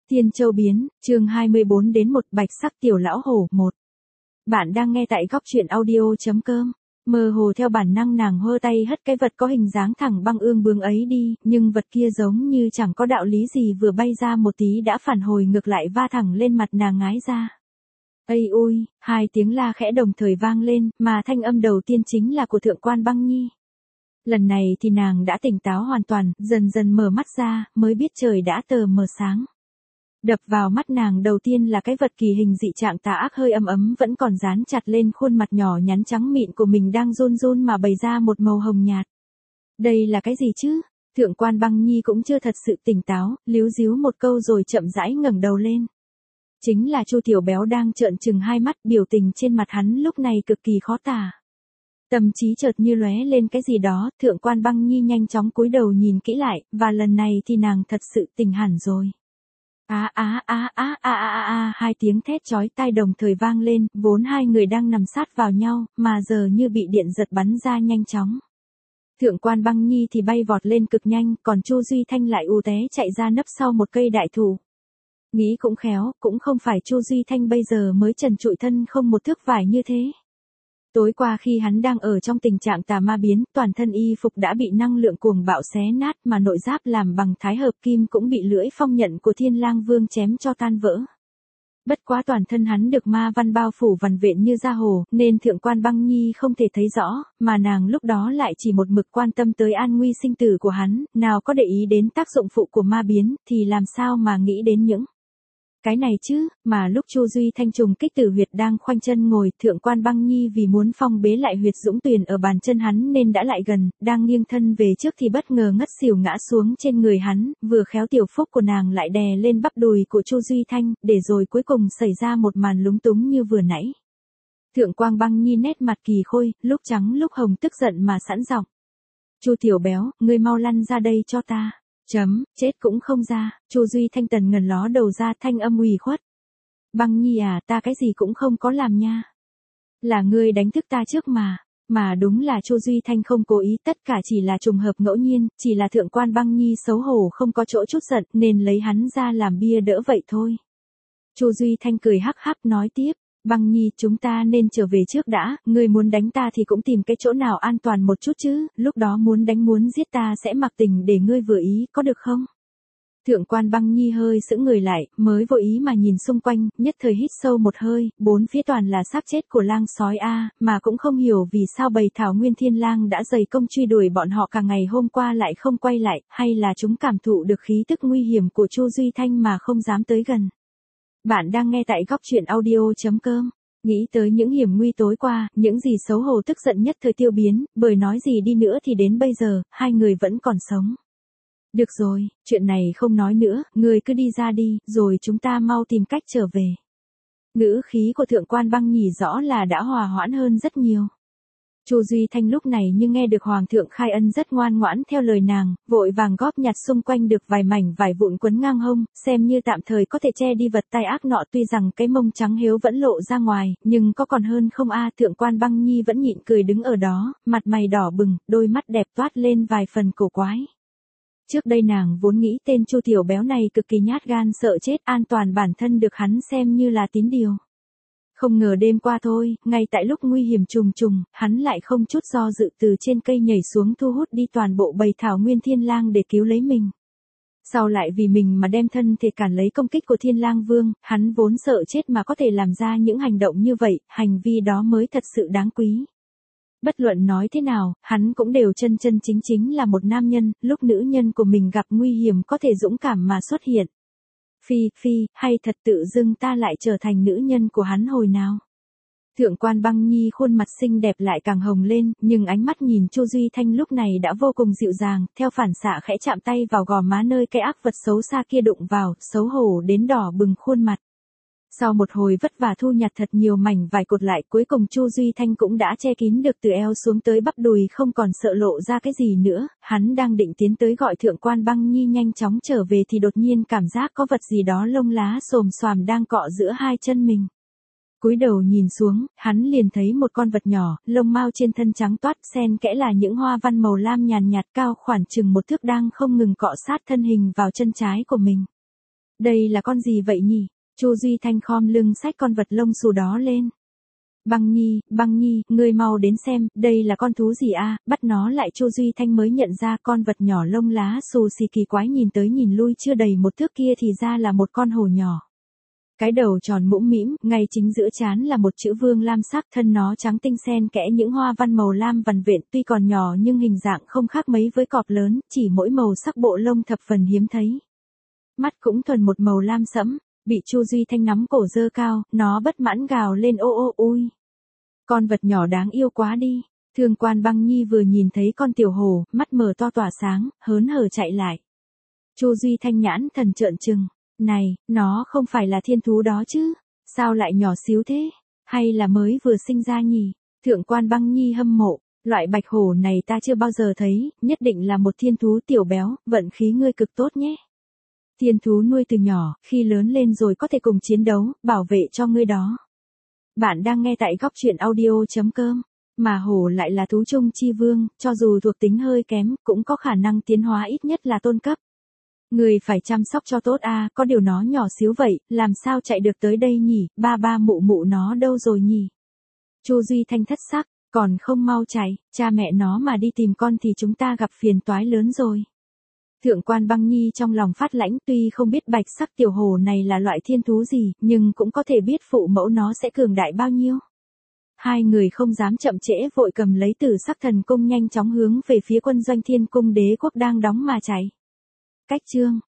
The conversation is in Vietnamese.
Tiên Châu biến, chương 24 đến 1 bạch sắc tiểu lão hổ 1. Bạn đang nghe tại góc truyện audio.com. Mơ hồ theo bản năng nàng hơ tay hất cái vật có hình dáng thẳng băng ương bướng ấy đi, nhưng vật kia giống như chẳng có đạo lý gì vừa bay ra một tí đã phản hồi ngược lại va thẳng lên mặt nàng ngái ra. Ây ôi, hai tiếng la khẽ đồng thời vang lên, mà thanh âm đầu tiên chính là của Thượng Quan Băng Nhi. Lần này thì nàng đã tỉnh táo hoàn toàn, dần dần mở mắt ra, mới biết trời đã tờ mờ sáng. Đập vào mắt nàng đầu tiên là cái vật kỳ hình dị trạng tà ác hơi ấm ấm vẫn còn dán chặt lên khuôn mặt nhỏ nhắn trắng mịn của mình đang run run mà bày ra một màu hồng nhạt. Đây là cái gì chứ? Thượng Quan Băng Nhi cũng chưa thật sự tỉnh táo, líu díu một câu rồi chậm rãi ngẩng đầu lên. Chính là Chu Tiểu Béo đang trợn trừng hai mắt, biểu tình trên mặt hắn lúc này cực kỳ khó tả. Tâm trí chợt như lóe lên cái gì đó, Thượng Quan Băng Nhi nhanh chóng cúi đầu nhìn kỹ lại, và lần này thì nàng thật sự tỉnh hẳn rồi. Hai tiếng thét chói tai đồng thời vang lên, vốn hai người đang nằm sát vào nhau, mà giờ như bị điện giật bắn ra nhanh chóng. Thượng Quan Băng Nhi thì bay vọt lên cực nhanh, còn Chu Duy Thanh lại ù té chạy ra nấp sau một cây đại thụ. Nghĩ cũng khéo, cũng không phải Chu Duy Thanh bây giờ mới trần trụi thân không một thước vải như thế. Tối qua khi hắn đang ở trong tình trạng tà ma biến, toàn thân y phục đã bị năng lượng cuồng bạo xé nát mà nội giáp làm bằng thái hợp kim cũng bị lưỡi phong nhận của Thiên Lang Vương chém cho tan vỡ. Bất quá toàn thân hắn được ma văn bao phủ vằn vện như da hồ, nên Thượng Quan Băng Nhi không thể thấy rõ, mà nàng lúc đó lại chỉ một mực quan tâm tới an nguy sinh tử của hắn, nào có để ý đến tác dụng phụ của ma biến, thì làm sao mà nghĩ đến những cái này chứ, mà lúc Chu Duy Thanh trùng kích tử huyệt đang khoanh chân ngồi, Thượng Quan Băng Nhi vì muốn phong bế lại huyệt dũng tuyền ở bàn chân hắn nên đã lại gần, đang nghiêng thân về trước thì bất ngờ ngất xỉu ngã xuống trên người hắn, vừa khéo tiểu phúc của nàng lại đè lên bắp đùi của Chu Duy Thanh, để rồi cuối cùng xảy ra một màn lúng túng như vừa nãy. Thượng Quan Băng Nhi nét mặt kỳ khôi, lúc trắng lúc hồng tức giận mà sẵn giọng. Chu Tiểu Béo, ngươi mau lăn ra đây cho ta. Chết cũng không ra, Chu Duy Thanh tần ngần ló đầu ra thanh âm ủy khuất. Băng Nhi à, ta cái gì cũng không có làm nha. Là ngươi đánh thức ta trước mà đúng là Chu Duy Thanh không cố ý, tất cả chỉ là trùng hợp ngẫu nhiên, chỉ là Thượng Quan Băng Nhi xấu hổ không có chỗ chút giận nên lấy hắn ra làm bia đỡ vậy thôi. Chu Duy Thanh cười hắc hắc nói tiếp. Băng Nhi, chúng ta nên trở về trước đã, ngươi muốn đánh ta thì cũng tìm cái chỗ nào an toàn một chút chứ, lúc đó muốn đánh muốn giết ta sẽ mặc tình để ngươi vừa ý, có được không? Thượng Quan Băng Nhi hơi sững người lại, mới vô ý mà nhìn xung quanh, nhất thời hít sâu một hơi, bốn phía toàn là xác chết của lang sói mà cũng không hiểu vì sao bầy Thảo Nguyên Thiên Lang đã dày công truy đuổi bọn họ cả ngày hôm qua lại không quay lại, hay là chúng cảm thụ được khí tức nguy hiểm của Chu Duy Thanh mà không dám tới gần. Bạn đang nghe tại góc truyện audio.com. Nghĩ tới những hiểm nguy tối qua, những gì xấu hổ tức giận nhất thời tiêu biến, bởi nói gì đi nữa thì đến bây giờ, hai người vẫn còn sống. Được rồi, chuyện này không nói nữa, người cứ đi ra đi, rồi chúng ta mau tìm cách trở về. Ngữ khí của Thượng Quan Băng Nhi rõ là đã hòa hoãn hơn rất nhiều. Chu Duy Thanh lúc này như nghe được Hoàng thượng khai ân rất ngoan ngoãn theo lời nàng, vội vàng góp nhặt xung quanh được vài mảnh vải vụn quấn ngang hông, xem như tạm thời có thể che đi vật tai ác nọ, tuy rằng cái mông trắng hiếu vẫn lộ ra ngoài, nhưng có còn hơn không Thượng Quan Băng Nhi vẫn nhịn cười đứng ở đó, mặt mày đỏ bừng, đôi mắt đẹp toát lên vài phần cổ quái. Trước đây nàng vốn nghĩ tên Chu Tiểu Béo này cực kỳ nhát gan sợ chết, an toàn bản thân được hắn xem như là tín điều. Không ngờ đêm qua thôi, ngay tại lúc nguy hiểm trùng trùng, hắn lại không chút do dự từ trên cây nhảy xuống thu hút đi toàn bộ bầy Thảo Nguyên Thiên Lang để cứu lấy mình. Sau lại vì mình mà đem thân thể cản lấy công kích của Thiên Lang Vương, hắn vốn sợ chết mà có thể làm ra những hành động như vậy, hành vi đó mới thật sự đáng quý. Bất luận nói thế nào, hắn cũng đều chân chân chính chính là một nam nhân, lúc nữ nhân của mình gặp nguy hiểm có thể dũng cảm mà xuất hiện. Hay thật tự dưng ta lại trở thành nữ nhân của hắn hồi nào? Thượng Quan Băng Nhi khuôn mặt xinh đẹp lại càng hồng lên, nhưng ánh mắt nhìn Chu Duy Thanh lúc này đã vô cùng dịu dàng, theo phản xạ khẽ chạm tay vào gò má nơi cái ác vật xấu xa kia đụng vào, xấu hổ đến đỏ bừng khuôn mặt. Sau một hồi vất vả thu nhặt thật nhiều mảnh vải cột lại, cuối cùng Chu Duy Thanh cũng đã che kín được từ eo xuống tới bắp đùi, không còn sợ lộ ra cái gì nữa. Hắn đang định tiến tới gọi Thượng Quan Băng Nhi nhanh chóng trở về thì đột nhiên cảm giác có vật gì đó lông lá xồm xoàm đang cọ giữa hai chân mình. Cúi đầu nhìn xuống, hắn liền thấy một con vật nhỏ, lông mao trên thân trắng toát, xen kẽ là những hoa văn màu lam nhàn nhạt cao khoảng chừng một thước đang không ngừng cọ sát thân hình vào chân trái của mình. Đây là con gì vậy nhỉ? Chu Duy Thanh khom lưng xách con vật lông xù đó lên. Băng Nhi, ngươi mau đến xem, đây là con thú gì a? Bắt nó lại. Chu Duy Thanh mới nhận ra con vật nhỏ lông lá xù xì kỳ quái nhìn tới nhìn lui chưa đầy một thước kia thì ra là một con hổ nhỏ. Cái đầu tròn mũm mĩm, ngay chính giữa trán là một chữ vương lam sắc, thân nó trắng tinh xen kẽ những hoa văn màu lam vằn vện, tuy còn nhỏ nhưng hình dạng không khác mấy với cọp lớn, chỉ mỗi màu sắc bộ lông thập phần hiếm thấy. Mắt cũng thuần một màu lam sẫm, bị Chu Duy Thanh nắm cổ giơ cao, nó bất mãn gào lên ô ô ui. Con vật nhỏ đáng yêu quá đi. Thương Quan Băng Nhi vừa nhìn thấy con tiểu hổ, mắt mở to tỏa sáng, hớn hở chạy lại. Chu Duy Thanh nhãn thần trợn trừng. Này, nó không phải là thiên thú đó chứ? Sao lại nhỏ xíu thế? Hay là mới vừa sinh ra nhỉ? Thượng Quan Băng Nhi hâm mộ. Loại bạch hổ này ta chưa bao giờ thấy, nhất định là một thiên thú tiểu béo, vận khí ngươi cực tốt nhé. Thiên thú nuôi từ nhỏ, khi lớn lên rồi có thể cùng chiến đấu, bảo vệ cho ngươi đó. Bạn đang nghe tại góc truyện audio.com. Mà hổ lại là thú chung chi vương, cho dù thuộc tính hơi kém, cũng có khả năng tiến hóa ít nhất là tôn cấp. Người phải chăm sóc cho tốt a, có điều nó nhỏ xíu vậy, làm sao chạy được tới đây nhỉ, ba mụ mụ nó đâu rồi nhỉ? Chu Duy Thanh thất sắc, còn không mau chạy, cha mẹ nó mà đi tìm con thì chúng ta gặp phiền toái lớn rồi. Thượng Quan Băng Nhi trong lòng phát lãnh, tuy không biết bạch sắc tiểu hổ này là loại thiên thú gì, nhưng cũng có thể biết phụ mẫu nó sẽ cường đại bao nhiêu. Hai người không dám chậm trễ, vội cầm lấy Tử Sắc Thần Cung nhanh chóng hướng về phía quân doanh Thiên Cung Đế Quốc đang đóng mà chạy. Cách chương